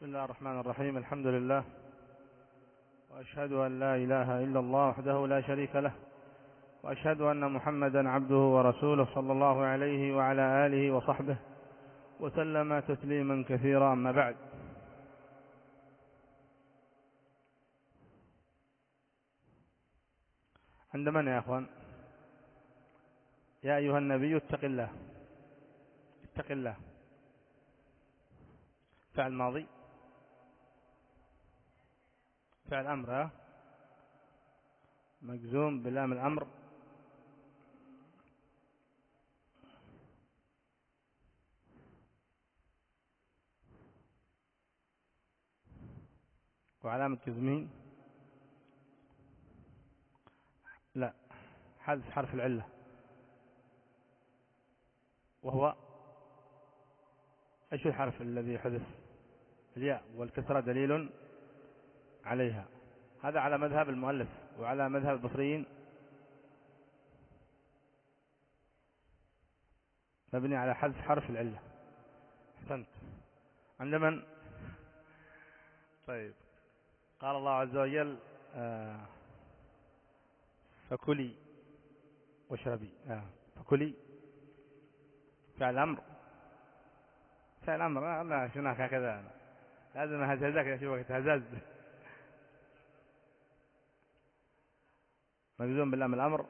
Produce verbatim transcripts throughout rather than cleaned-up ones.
بسم الله الرحمن الرحيم. الحمد لله، وأشهد أن لا إله إلا الله وحده لا شريك له، وأشهد أن محمدا عبده ورسوله صلى الله عليه وعلى آله وصحبه وسلم تسليما كثيرا. أما بعد، عند من يا أخوان؟ يا أيها النبي اتق الله، اتق الله. فعل ماضي، فعل أمر مجزوم بلام الأمر، وعلامة جزمه لا حذف حرف العلة، وهو ايش الحرف الذي حذف؟ الياء، والكسرة دليل عليها. هذا على مذهب المؤلف، وعلى مذهب البصريين مبني على حذف حرف العلة. احسنت. عند من؟ طيب، قال الله عز وجل آه فكلي واشربي. آه فكلي فعل أمر، فعل أمر ما شناك هكذا، لازم هزهزك يا شيخ تهزز. مجزوم باللام الأمر،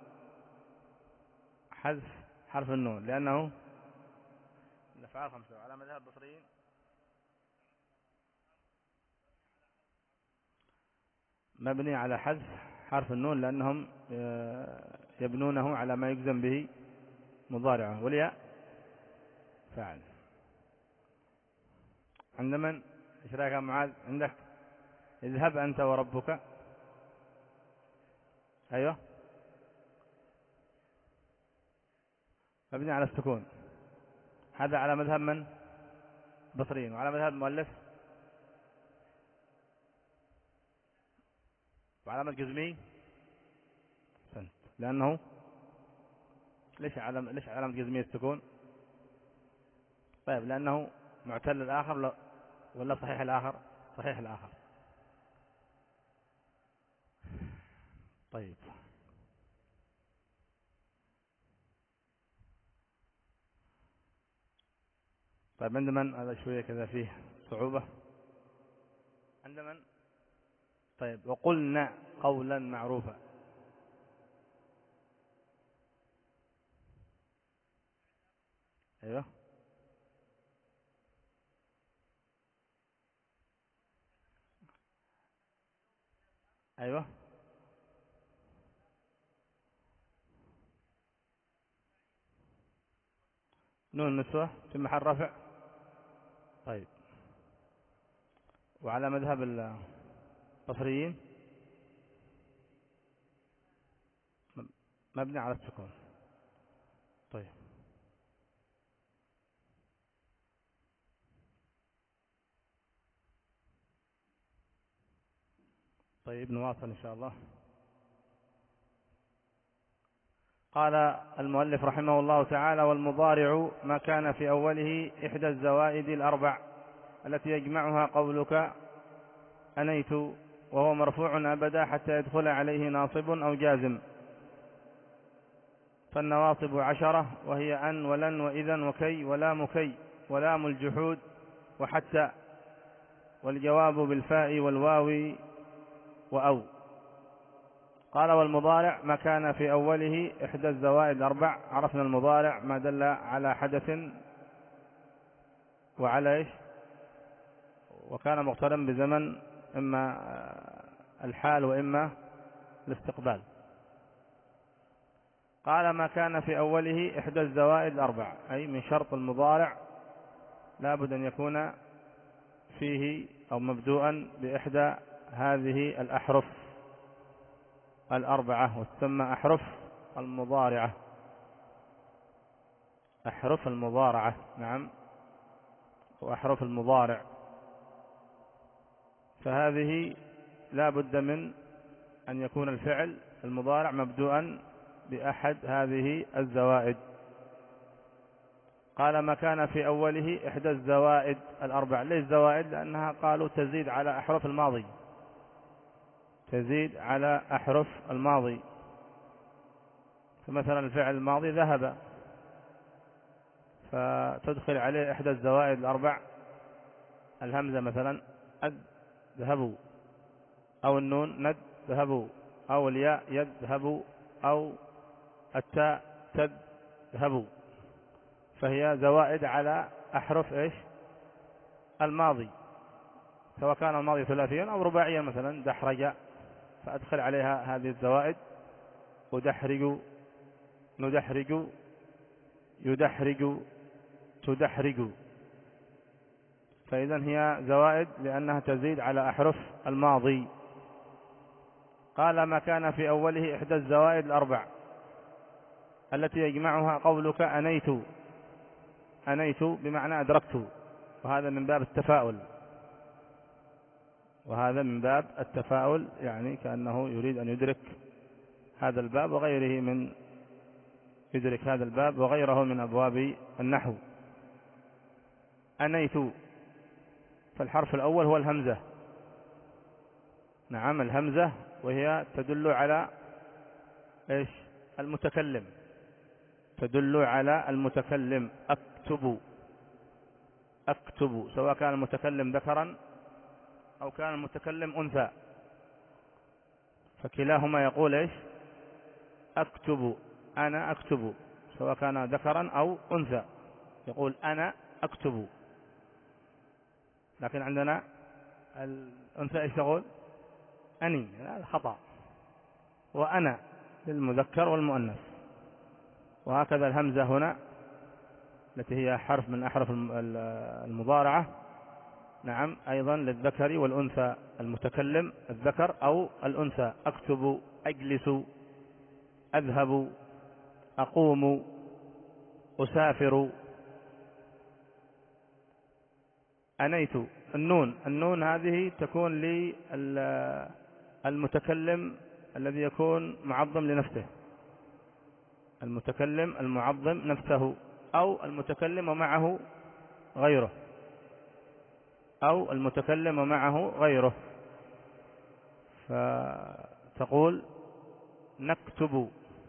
حذف حرف النون، لأنه الأفعال خمسة على مذهب البصريين مبني على حذف حرف النون، لأنهم يبنونه على ما يجزم به مضارعه، والياء فاعل. عند من؟ ايش رايك يا معاذ؟ عندك اذهب أنت وربك. أيوه، مبني على السكون. هذا على مذهب من؟ بصريين. وعلى مذهب المؤلف وعلامة جزمي لأنه ليش علم ليش علامة جزمية السكون؟ طيب، لأنه معتل الآخر ولا صحيح الآخر؟ صحيح الآخر. طيب، طيب عند من؟ هذا شوية كذا فيه صعوبة. عند من؟ طيب، وقلنا قولا معروفا. أيوه، أيوه، نون نسوة في محل رفع. طيب، وعلى مذهب البصريين مبني على السكون. طيب، طيب نواصل إن شاء الله. قال المؤلف رحمه الله تعالى: والمضارع ما كان في أوله إحدى الزوائد الأربع التي يجمعها قولك أنيت، وهو مرفوع أبدا حتى يدخل عليه ناصب أو جازم. فالنواصب عشرة، وهي أن ولن وإذن وكي ولام كي ولام الجحود وحتى، والجواب بالفاء والواو وأو. قال: والمضارع ما كان في أوله إحدى الزوائد الأربع. عرفنا المضارع ما دل على حدث وعلى إيش؟ وكان مقترن بزمن، إما الحال وإما الاستقبال. قال: ما كان في أوله إحدى الزوائد الأربع، أي من شرط المضارع لا بد أن يكون فيه أو مبدوءا بإحدى هذه الأحرف الأربعة، وتسمى أحرف المضارعة. أحرف المضارعة، نعم، وأحرف المضارع. فهذه لا بد من أن يكون الفعل المضارع مبدوءا بأحد هذه الزوائد. قال ما كان في أوله إحدى الزوائد الأربع. ليش زوائد؟ لأنها قالوا تزيد على أحرف الماضي، تزيد على أحرف الماضي. فمثلا الفعل الماضي ذهب، فتدخل عليه إحدى الزوائد الأربع، الهمزة مثلا أذهبوا، أو النون ندهبوا، أو الياء يذهبوا، أو التاء تذهبوا، فهي زوائد على أحرف إيش؟ الماضي، سواء كان الماضي ثلاثيا أو رباعيا، مثلا دحرج، فأدخل عليها هذه الزوائد، ودحرج، ندحرج، يدحرج، تدحرج، فإذا هي زوائد لأنها تزيد على أحرف الماضي. قال ما كان في أوله إحدى الزوائد الأربع التي يجمعها قولك أنيت. أنيت بمعنى أدركت، وهذا من باب التفاؤل، وهذا من باب التفاؤل، يعني كأنه يريد أن يدرك هذا الباب وغيره من يدرك هذا الباب وغيره من أبواب النحو. أنيت، فالحرف الأول هو الهمزة. نعم، الهمزة، وهي تدل على إيش؟ المتكلم، تدل على المتكلم. أكتب، أكتب، سواء كان المتكلم ذكرا أو كان المتكلم أنثى، فكلاهما يقول إيش؟ أكتب، أنا أكتب، سواء كان ذكرا أو أنثى يقول أنا أكتب. لكن عندنا الأنثى إيش تقول؟ أني، هذا خطأ، وأنا للمذكر والمؤنث. وهكذا الهمزة هنا التي هي حرف من أحرف المضارعة، نعم، أيضا للذكر والأنثى، المتكلم الذكر أو الأنثى. أكتب، أجلس، أذهب، أقوم، أسافر. أنيت. النون، النون هذه تكون للمتكلم الذي يكون معظم لنفسه، المتكلم المعظم نفسه، أو المتكلم ومعه غيره، أو المتكلم ومعه غيره. فتقول نكتب،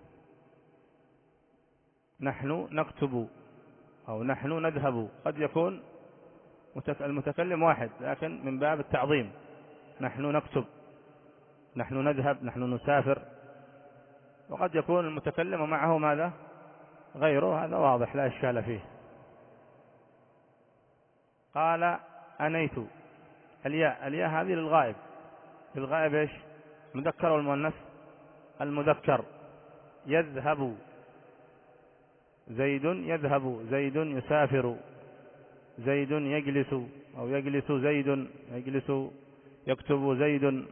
نحن نكتب، أو نحن نذهب. قد يكون المتكلم واحد لكن من باب التعظيم، نحن نكتب، نحن نذهب، نحن نسافر. وقد يكون المتكلم ومعه ماذا؟ غيره، هذا واضح لا إشكال فيه. قال أنيت. الياء، الياء هذه للغائب. للغائب إيش؟ مذكر والمؤنث؟ المذكر. يذهب، زيد يذهب، زيد يسافر، زيد يجلس، أو يجلس زيد، يجلس، يكتب زيد.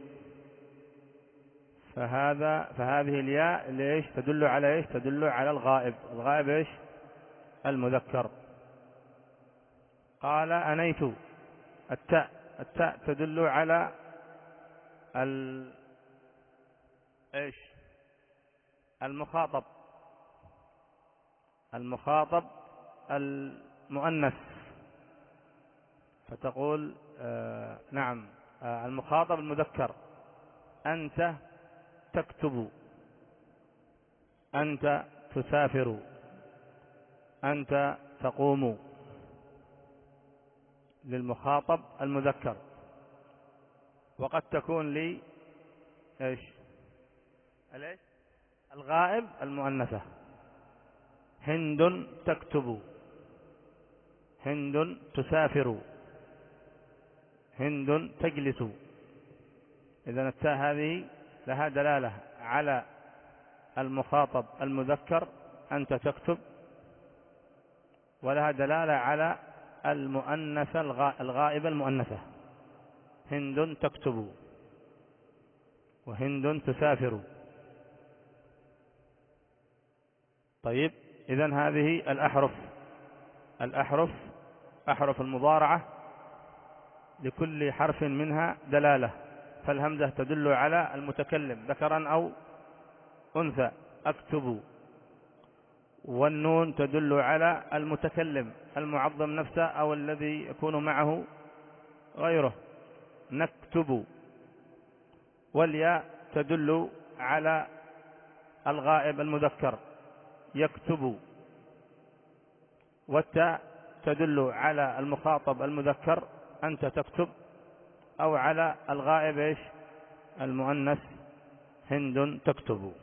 فهذا فهذه الياء ليش تدل على إيش؟ تدل على الغائب. الغائب إيش؟ المذكر. قال أنيت. التاء، التاء تدل على ال إيش؟ المخاطب، المخاطب المؤنث. فتقول آه نعم، آه المخاطب المذكر. أنت تكتب، أنت تسافر، أنت تقوم، للمخاطب المذكر. وقد تكون لي إيش؟ الإيش؟ الغائب المؤنثة. هند تكتب، هند تسافر، هند تجلس. إذن التاء هذه لها دلالة على المخاطب المذكر، أنت تكتب، ولها دلالة على المؤنثة الغائبة المؤنثة، هند تكتب وهند تسافر. طيب، إذن هذه الأحرف، الأحرف أحرف المضارعة لكل حرف منها دلالة. فالهمزة تدل على المتكلم ذكرا أو أنثى، أكتب. والنون تدل على المتكلم المعظم نفسه أو الذي يكون معه غيره، نكتب. والياء تدل على الغائب المذكر، يكتب. والتاء تدل على المخاطب المذكر، أنت تكتب، أو على الغائب إيش؟ المؤنث، هند تكتب.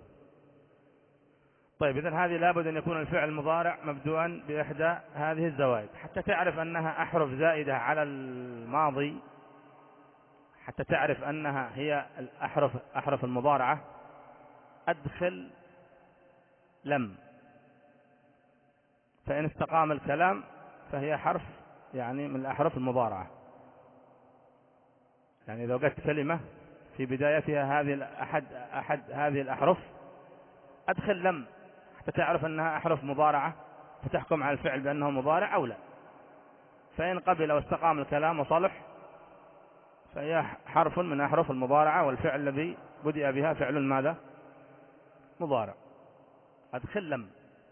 طيب إذن هذه لابد أن يكون الفعل المضارع مبدوءا بإحدى هذه الزوائد حتى تعرف أنها أحرف زائدة على الماضي، حتى تعرف أنها هي الأحرف أحرف المضارعة. أدخل لم، فإن استقام الكلام فهي حرف يعني من الأحرف المضارعة. يعني إذا وجدت كلمة في بدايتها هذه أحد أحد هذه الأحرف أدخل لم حتى تعرف أنها أحرف مضارعة، فتحكم على الفعل بأنه مضارع أو لا. فإن قبل واستقام الكلام وصلح فهي حرف من أحرف المضارعة، والفعل الذي بدأ بها فعل ماذا؟ مضارع. أدخل لم،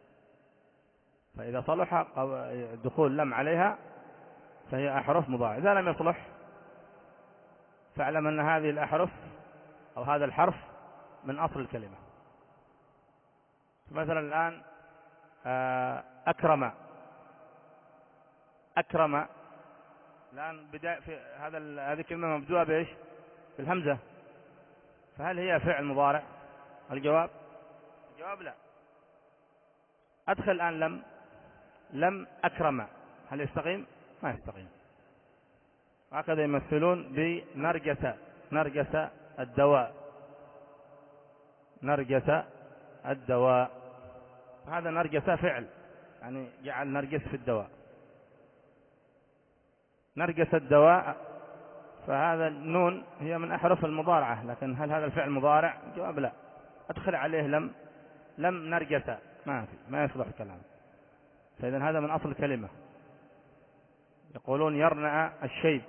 فإذا صلح دخول لم عليها فهي أحرف مضارعة. إذا لم يصلح فاعلم أن هذه الأحرف أو هذا الحرف من أصل الكلمة. مثلا الآن أكرم، أكرم الآن بداية في هذا هذه الكلمة مبدوءة بإيش؟ بالهمزة، فهل هي فعل مضارع؟ الجواب الجواب لا. أدخل الآن لم، لم أكرم، هل يستقيم؟ ما يستقيم. هكذا يمثلون بنرجس، نرجس الدواء، نرجس الدواء، هذا نرجس فعل يعني جعل نرجس في الدواء. نرجس الدواء، فهذا النون هي من أحرف المضارعة، لكن هل هذا الفعل مضارع؟ الجواب لا. أدخل عليه لم، لم نرجس، ما في، ما يصلح الكلام. فإذا هذا من أصل الكلمة. يقولون يرنع الشيب،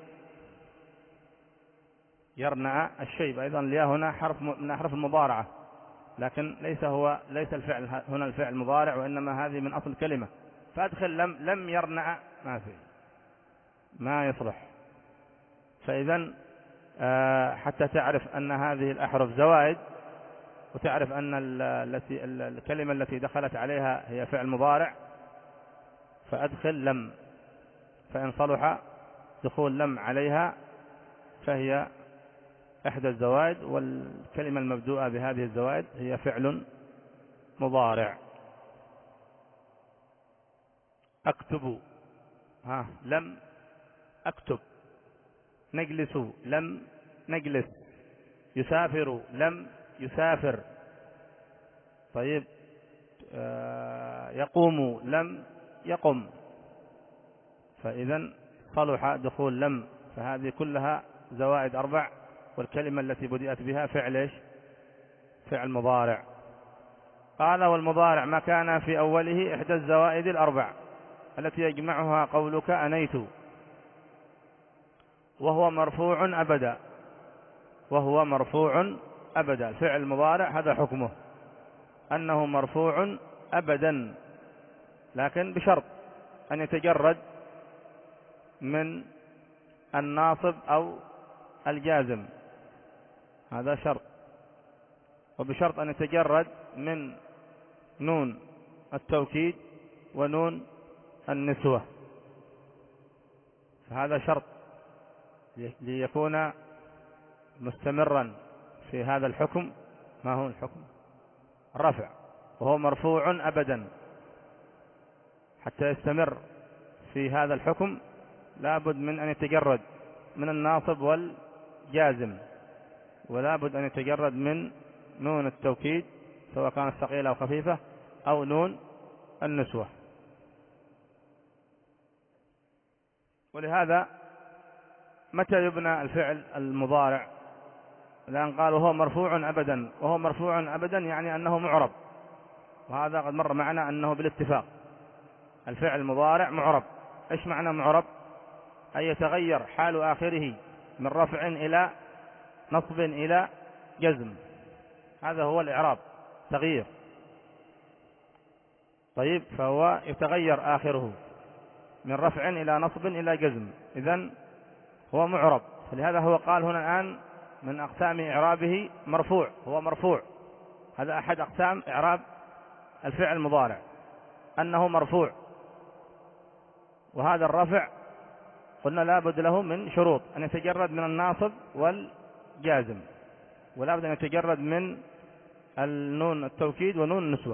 يرنع الشيب، أيضا الياء هنا حرف من أحرف المضارعة، لكن ليس هو ليس الفعل هنا الفعل مضارع، وإنما هذه من أصل الكلمة. فأدخل لم، لم يرنع، ما في، ما يصلح. فإذا حتى تعرف أن هذه الأحرف زوائد، وتعرف أن التي الكلمة التي دخلت عليها هي فعل مضارع، فأدخل لم، فإن صلح دخول لم عليها فهي إحدى الزوائد، والكلمة المبدوءة بهذه الزوائد هي فعل مضارع. أكتب، ها لم أكتب. نجلس، لم نجلس. يسافر، لم يسافر. طيب آه يقوم، لم يقم. فإذا صلح دخول لم، فهذه كلها زوائد أربع، والكلمة التي بدأت بها فعل إيش؟ فعل مضارع. قال والمضارع ما كان في أوله إحدى الزوائد الأربع التي يجمعها قولك أنيت، وهو مرفوع أبدا، وهو مرفوع أبدا. فعل مضارع هذا حكمه أنه مرفوع أبدا، لكن بشرط أن يتجرد من الناصب أو الجازم، هذا شرط. وبشرط أن يتجرد من نون التوكيد ونون النسوة، فهذا شرط ليكون مستمرا في هذا الحكم. ما هو الحكم؟ الرفع، وهو مرفوع أبدا. حتى يستمر في هذا الحكم لابد من أن يتجرد من الناصب والجازم، ولا بد أن يتجرد من نون التوكيد سواء كانت ثقيلة أو خفيفة، أو نون النسوة. ولهذا متى يبنى الفعل المضارع؟ لأن قالوا هو مرفوع أبدا، وهو مرفوع أبدا يعني أنه معرب، وهذا قد مر معنا أنه بالاتفاق الفعل المضارع معرب. إيش معنى معرب؟ أن يتغير حال آخره من رفع إلى نصب إلى جزم، هذا هو الإعراب، تغيير. طيب، فهو يتغير آخره من رفع إلى نصب إلى جزم، إذن هو معرب. فلهذا هو قال هنا الآن من أقسام إعرابه مرفوع، هو مرفوع. هذا أحد أقسام إعراب الفعل المضارع، أنه مرفوع. وهذا الرفع قلنا لا بد له من شروط، أن يتجرد من الناصب والجازم، ولا بد أن يتجرد من النون التوكيد ونون النسوة.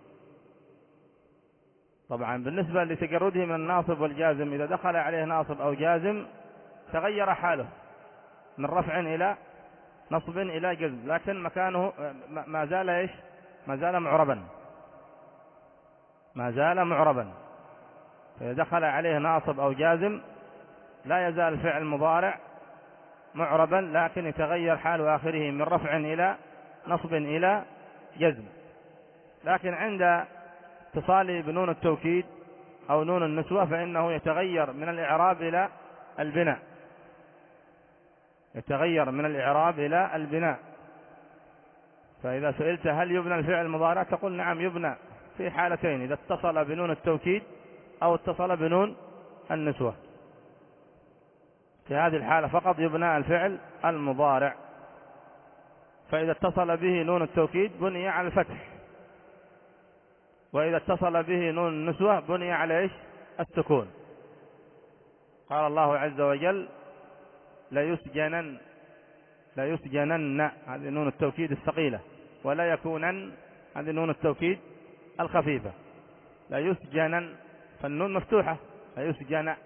طبعا بالنسبة لتجرده من الناصب والجازم، إذا دخل عليه ناصب أو جازم تغير حاله من رفع إلى نصب إلى جزم، لكن مكانه ما زال إيش؟ ما زال معربا، ما زال معربا. فإذا دخل عليه ناصب أو جازم لا يزال الفعل المضارع معربا، لكن يتغير حال آخره من رفع إلى نصب إلى جزم. لكن عند اتصاله بنون التوكيد أو نون النسوة فإنه يتغير من الإعراب إلى البناء، يتغير من الإعراب إلى البناء. فإذا سئلت هل يبنى الفعل المضارع تقول نعم يبنى في حالتين، إذا اتصل بنون التوكيد أو اتصل بنون النسوة. في هذه الحالة فقط يبنى الفعل المضارع. فإذا اتصل به نون التوكيد بني على الفتح، وإذا اتصل به نون النسوة بني على إيش؟ السكون. قال الله عز وجل لا يسجنن، لا يسجنن، هذه نون التوكيد الثقيلة، ولا يكونن، هذه نون التوكيد الخفيفة. لا يسجنن، فالنون مفتوحة، لا يسجن،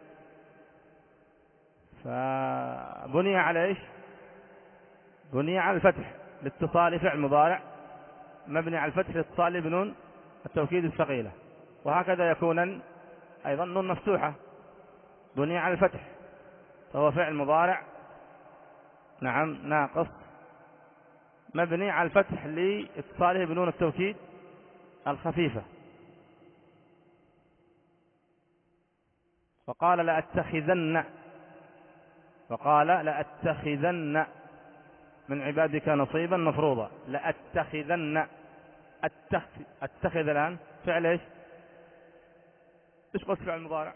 فبني على إيش؟ بني على الفتح لاتصال فعل مضارع مبني على الفتح لاتصال بنون التوكيد الثقيلة. وهكذا يكونن أيضا نون مفتوحة بني على الفتح، فهو فعل مضارع نعم ناقص مبني على الفتح لاتصاله بنون التوكيد الخفيفة. وقال لأتخذن، وقال لأتخذن من عبادك نصيبا مفروضا. لأتخذن، أتخذ, أتخذ الآن فعل إيش؟ إيش قلت فعل مضارع؟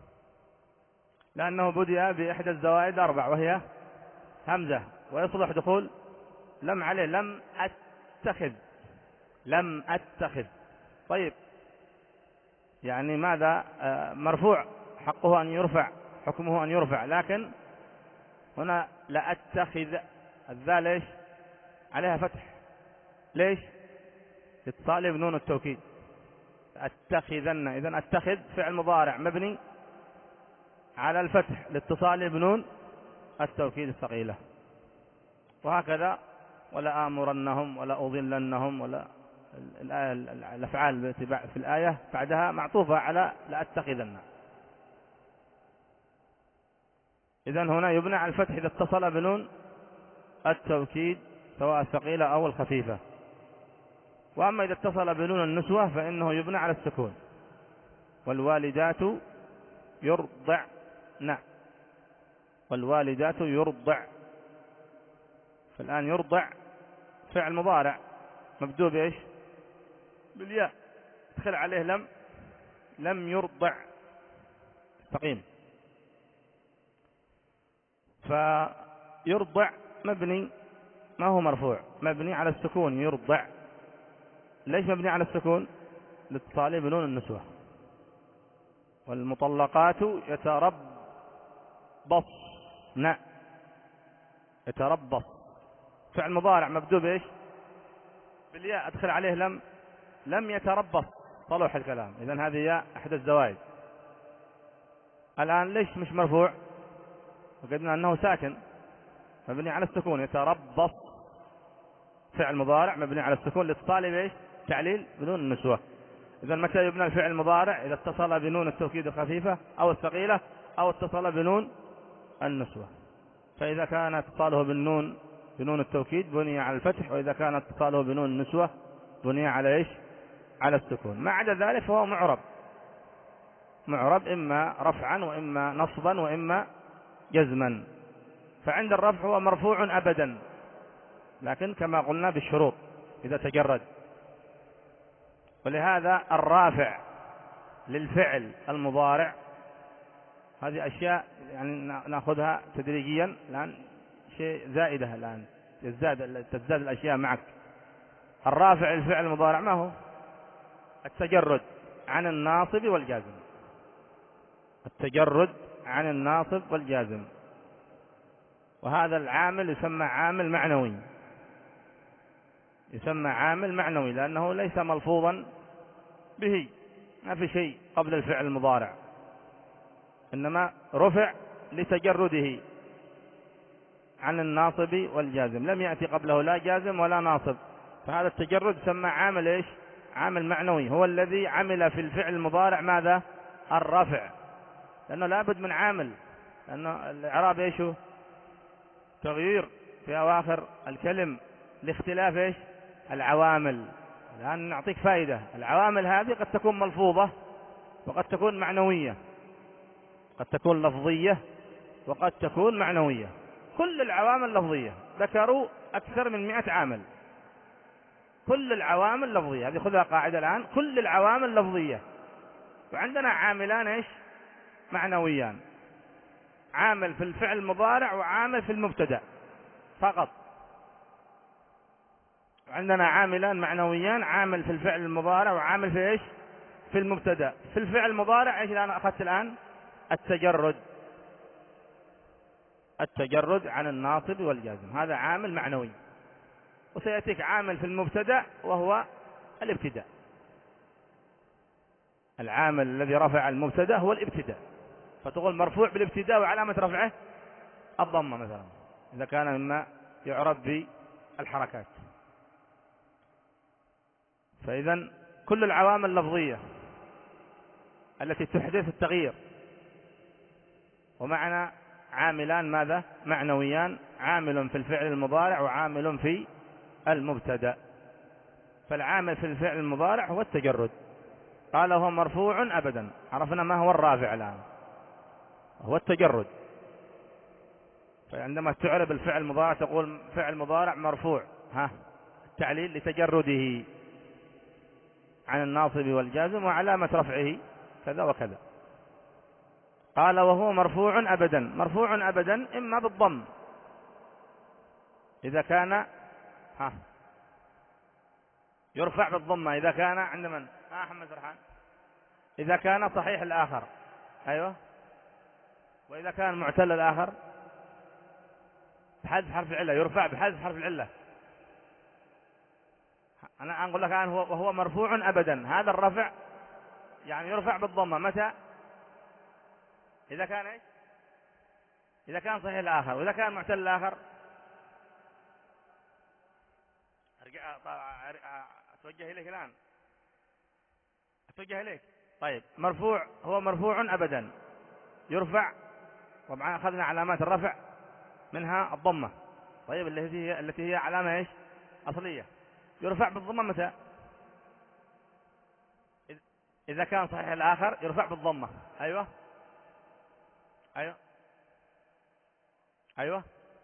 لأنه بدأ بإحدى الزوائد أربع وهي همزة، ويصلح دخول لم عليه، لم أتخذ، لم أتخذ. طيب يعني ماذا؟ آه مرفوع، حقه أن يرفع، حكمه أن يرفع، لكن هنا لأتخذ الذال ليش عليها فتح؟ ليش؟ اتصال بنون التوكيد. أتخذن، إذن أتخذ فعل مضارع مبني على الفتح لاتصال بنون التوكيد الثقيلة. وهكذا ولا آمرنهم ولا أضلنهم، ولا الأفعال في الآية بعدها معطوفة على لأتخذن. إذن هنا يبنى على الفتح إذا اتصل بنون التوكيد سواء الثقيلة أو الخفيفة. وأما إذا اتصل بنون النسوة فإنه يبنى على السكون. والوالدات يرضعن، والوالدات يرضع. فالآن يرضع فعل مضارع مبدوء بإيش؟ بالياء، ادخل عليه لم، لم يرضع استقيم. فيرضع مبني، ما هو مرفوع، مبني على السكون. يرضع ليش مبني على السكون؟ لاتصاله بنون النسوة. والمطلقات يتربصن، يتربص فعل مضارع مبدوء بإيش؟ بالياء، ادخل عليه لم، لم يتربص، صلح الكلام. إذن هذه ياء أحد الزوائد. الآن ليش مش مرفوع؟ وقدنا أنه ساكن مبني على السكون. يتربص فعل مضارع مبني على السكون لاتصاله بإيش؟ تعليل بنون النسوة. إذن متى يبنى الفعل المضارع؟ إذا اتصل بنون التوكيد الخفيفة أو الثقيلة أو اتصل بنون النسوة. فإذا كان اتصاله بالنون بنون التوكيد بني على الفتح، وإذا كان اتصاله بنون النسوة بني على إيش؟ على السكون. ما عدا ذلك فهو معرب، معرب إما رفعا وإما نصبا وإما جزما. فعند الرفع هو مرفوع أبدا، لكن كما قلنا بالشروط إذا تجرد. ولهذا الرافع للفعل المضارع، هذه أشياء يعني نأخذها تدريجيا الآن، شيء زائدة الآن، تزداد تزداد الأشياء معك. الرافع للفعل المضارع ما هو؟ التجرد عن الناصب والجازم، التجرد عن الناصب والجازم، وهذا العامل يسمى عامل معنوي، يسمى عامل معنوي لأنه ليس ملفوظا به، ما في شيء قبل الفعل المضارع، إنما رفع لتجرده عن الناصب والجازم، لم يأتي قبله لا جازم ولا ناصب، فهذا التجرد يسمى عامل إيش؟ عامل معنوي، هو الذي عمل في الفعل المضارع ماذا؟ الرفع، لأنه لابد من عامل، لأنه الإعراب إيش هو؟ تغيير في أواخر الكلم لاختلاف إيش؟ العوامل. الآن نعطيك فائدة، العوامل هذه قد تكون ملفوظة وقد تكون معنوية، قد تكون لفظية وقد تكون معنوية. كل العوامل لفظية، ذكروا أكثر من مئة عامل، كل العوامل لفظية، هذه خذها قاعدة الآن، كل العوامل لفظية. وعندنا عاملان إيش؟ معنويان، عامل في الفعل المضارع وعامل في المبتدأ فقط. عندنا عاملان معنويان، عامل في الفعل المضارع وعامل في إيش؟ في المبتدأ. في الفعل المضارع إيش أنا أخذت الآن؟ التجرد، التجرد عن الناصب والجازم، هذا عامل معنوي. وسيأتيك عامل في المبتدأ وهو الابتداء، العامل الذي رفع المبتدأ هو الابتداء، فتقول مرفوع بالابتداء وعلامة رفعه الضمة مثلا إذا كان مما يعرف بالحركات. فإذا كل العوامل اللفظية التي تحدث التغيير، ومعنا عاملان ماذا؟ معنويان، عامل في الفعل المضارع وعامل في المبتدأ. فالعامل في الفعل المضارع هو التجرد، قال هو مرفوع أبدا، عرفنا ما هو الرافع الآن، هو التجرد. فعندما تعرب الفعل المضارع تقول فعل مضارع مرفوع، ها التعليل لتجرده عن الناصب والجازم وعلامة رفعه كذا وكذا. قال وهو مرفوع أبدا، مرفوع أبدا إما بالضم إذا كان ها يرفع بالضمة إذا كان عند من؟ ها أحمد رحان، إذا كان صحيح الآخر، أيوة، وإذا كان معتل الآخر بحذف حرف العلة، يرفع بحذف حرف العلة. أنا أقول لك الآن هو وهو مرفوع أبدا، هذا الرفع يعني يرفع بالضمة متى؟ إذا كان إيش؟ إذا كان صحيح الآخر، وإذا كان معتل الآخر أرجع أتوجه إليك الآن، أتوجه إليك. طيب مرفوع، هو مرفوع أبدا يرفع، طبعا أخذنا علامات الرفع منها الضمة، طيب التي هي التي هي علامة إيش؟ أصلية. يرفع بالضمة متى؟ إذا كان صحيح الآخر يرفع بالضمة، أيوة أيوة أيوة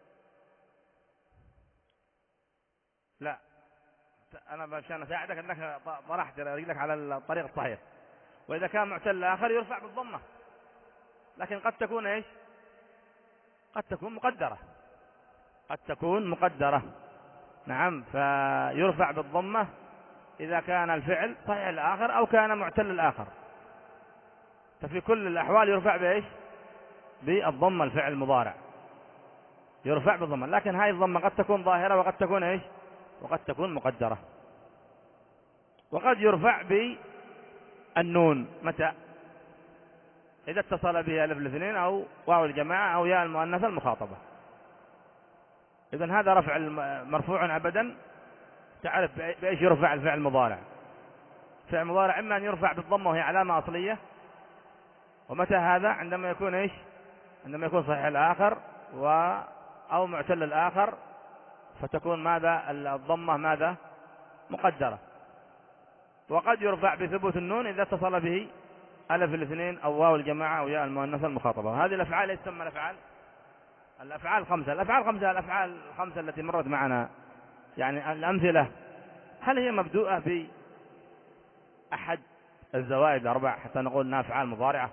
لا أنا مشان أساعدك أنك طرحت رجلك على الطريق الصحيح. وإذا كان معتل الآخر يرفع بالضمة، لكن قد تكون إيش؟ قد تكون مقدرة، قد تكون مقدرة، نعم. فيرفع بالضمة إذا كان الفعل صحيح الآخر أو كان معتل الآخر، ففي كل الأحوال يرفع بإيش؟ بالضمة. الفعل المضارع يرفع بالضمة، لكن هذه الضمة قد تكون ظاهرة وقد تكون إيش؟ وقد تكون مقدرة. وقد يرفع بالنون متى؟ إذا اتصل به ألف الاثنين أو واو الجماعة أو ياء المؤنثة المخاطبة. إذن هذا رفع مرفوع أبدا، تعرف بإيش يرفع الفعل المضارع. الفعل المضارع إما أن يرفع بالضمة وهي علامة أصلية، ومتى هذا؟ عندما يكون إيش؟ عندما يكون صحيح الآخر و أو معتل الآخر، فتكون ماذا؟ الضمة ماذا؟ مقدرة. وقد يرفع بثبوت النون إذا اتصل به ألف الاثنين أو واو الجماعة أو ياء المؤنثة المخاطبة. هذه الأفعال ايش تسمى؟ الأفعال الأفعال الخمسة. الأفعال الخمسة الأفعال الخمسة التي مرت معنا، يعني الأمثلة، هل هي مبدوءة بأحد الزوائد الأربع حتى نقول إنها أفعال مضارعة؟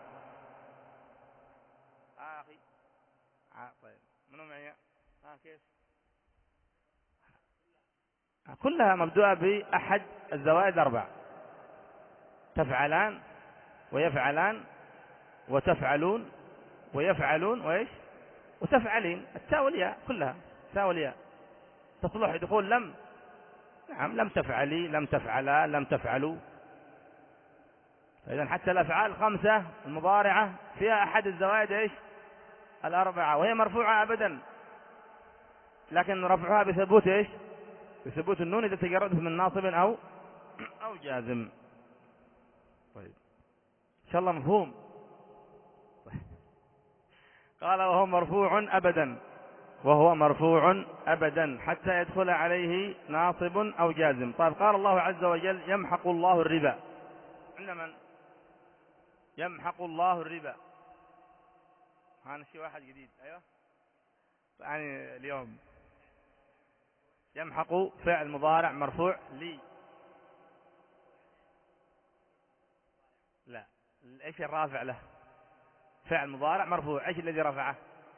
آه أخي آه طيب منو معي؟ آه كيف؟ آه كلها مبدوءة بأحد الزوائد الأربع، تفعلان ويفعلان وتفعلون ويفعلون وإيش وتفعلين، التاء والياء كلها تاء والياء تصلح دخول لم. نعم لم تفعلي لم تفعلا لم تفعلوا. إذن حتى الأفعال الخمسة المضارعة فيها أحد الزوائد إيش الأربعة، وهي مرفوعة أبدا، لكن رفعها بثبوت إيش بثبوت النون إذا تجردت من ناصب أو أو جازم. طيب إن شاء الله مفهوم. طيب. قال وهو مرفوع أبدا، وهو مرفوع أبدا حتى يدخل عليه ناصب أو جازم. طيب قال الله عز وجل يمحق الله الربا، عند من؟ يمحق الله الربا. هذا شيء واحد جديد. أيوة يعني اليوم يمحق فعل مضارع مرفوع لي، لا ايش الرافع له؟ فعل مضارع مرفوع، ايش الذي رفعه؟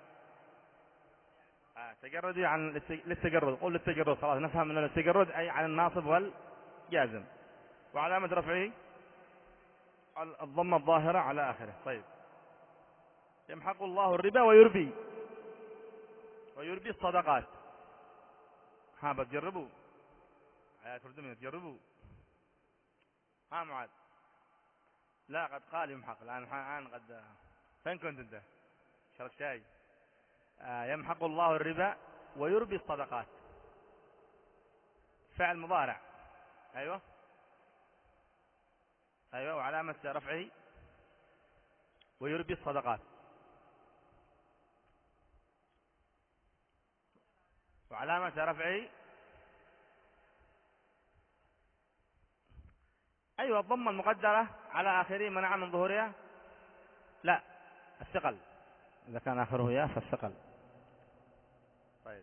آه تجردي عن للتجرد، قول للتجرد خلاص نفهم ان التجرد اي عن الناصب والجازم، وعلامة رفعه الضمة الظاهرة على آخره. طيب يمحق الله الربا ويربي، ويربي الصدقات. ها بتجربوا آيات تردمين تجربوا؟ ها معاذ؟ لا قد قال يمحق الآن، الآن قد فين كنت أنت؟ شرب شاي. آه يمحق الله الربا ويربي الصدقات، فعل مضارع. أيوة أيوة وعلامة رفعه ويربي الصدقات، وعلامة رفعه أيوة الضمة المقدرة على آخره منع من ظهورها، لا الثقل، إذا كان آخره ياء فالثقل. طيب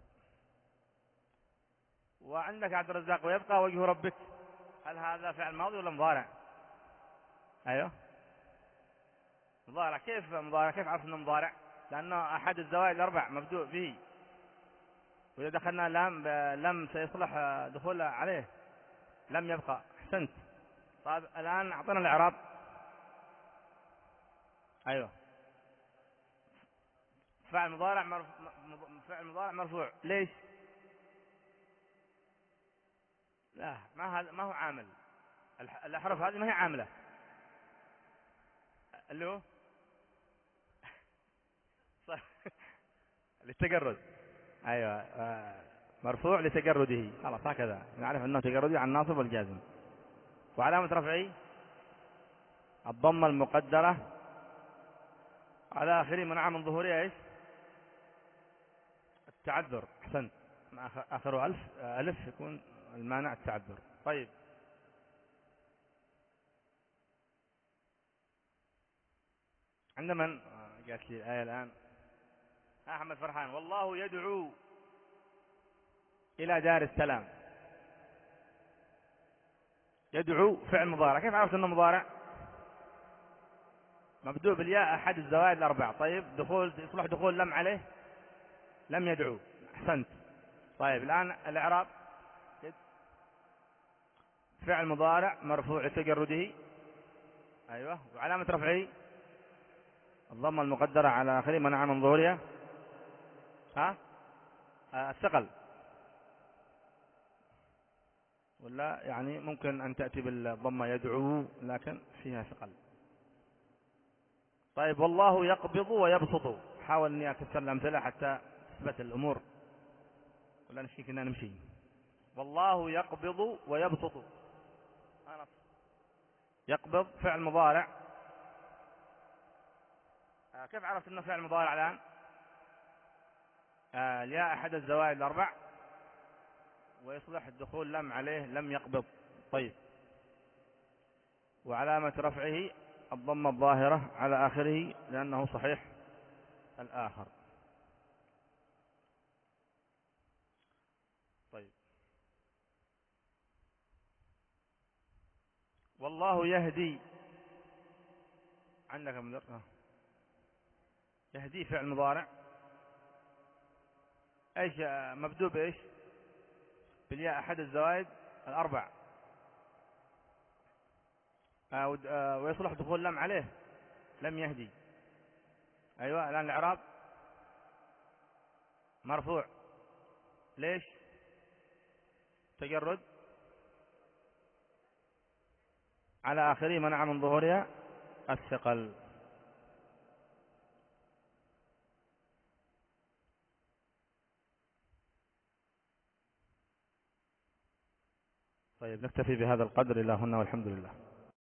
وعندك عبد الرزاق ويبقى وجه ربك، هل هذا فعل ماضي ولا مضارع؟ أيوة مضارع. كيف مضارع؟ كيف عرفنا مضارع؟ لأنه أحد الزوائد الأربع مبدوء به، وإذا دخلنا لم لم سيصلح دخول عليه، لم يبقى. أحسنت. طيب الآن أعطينا الإعراب. أيوة فعل مضارع مرفوع، فعل مضارع مرفوع ليش؟ لا ما هذا ما هو عامل، الأحرف هذه ما هي عاملة. اللي هو للتجرد. أيوة مرفوع لتجرده، خلاص هكذا نعرف أنه تجردي عن الناصب والجازم. وعلامة رفعه الضمة المقدرة على آخره منع من ظهورها إيش؟ التعذر. أحسنت، آخره ألف ألف يكون المانع التعذر. طيب عند من جاءت لي الآية الآن؟ ها أحمد فرحان. والله يدعو إلى دار السلام. يدعو فعل مضارع، كيف عرفت أنه مضارع؟ مبدوء بالياء أحد الزوائد الأربع. طيب دخول يصلح دخول لم عليه، لم يدعو. أحسنت. طيب الآن الإعراب فعل مضارع مرفوع لتجرده. أيوة وعلامة رفعه الضمة المقدرة على آخره منع من ظهورها ها آه الثقل، ولا يعني ممكن أن تأتي بالضمة يدعو لكن فيها ثقل. طيب والله يقبض ويبسط، حاول أني أكثر الأمثلة حتى تثبت الأمور، ولا نشي كنا نمشي. والله يقبض ويبسط، يقبض فعل مضارع. آه كيف عرفت أنه فعل مضارع الآن؟ آه الياء أحد الزوائد الأربع، ويصلح الدخول لم عليه، لم يقبض. طيب وعلامة رفعه الضمة الظاهرة على آخره لأنه صحيح الآخر. طيب والله يهدي عندك مدر يهدي فعل مضارع ايش مبدوء بايش؟ بالياء احد الزوائد الاربع. آه آه ويصلح دخول لم عليه، لم يهدي. ايوه الان الاعراب مرفوع. ليش؟ تجرد على اخره منع من ظهورها الثقل. طيب نكتفي بهذا القدر إلى هنا والحمد لله.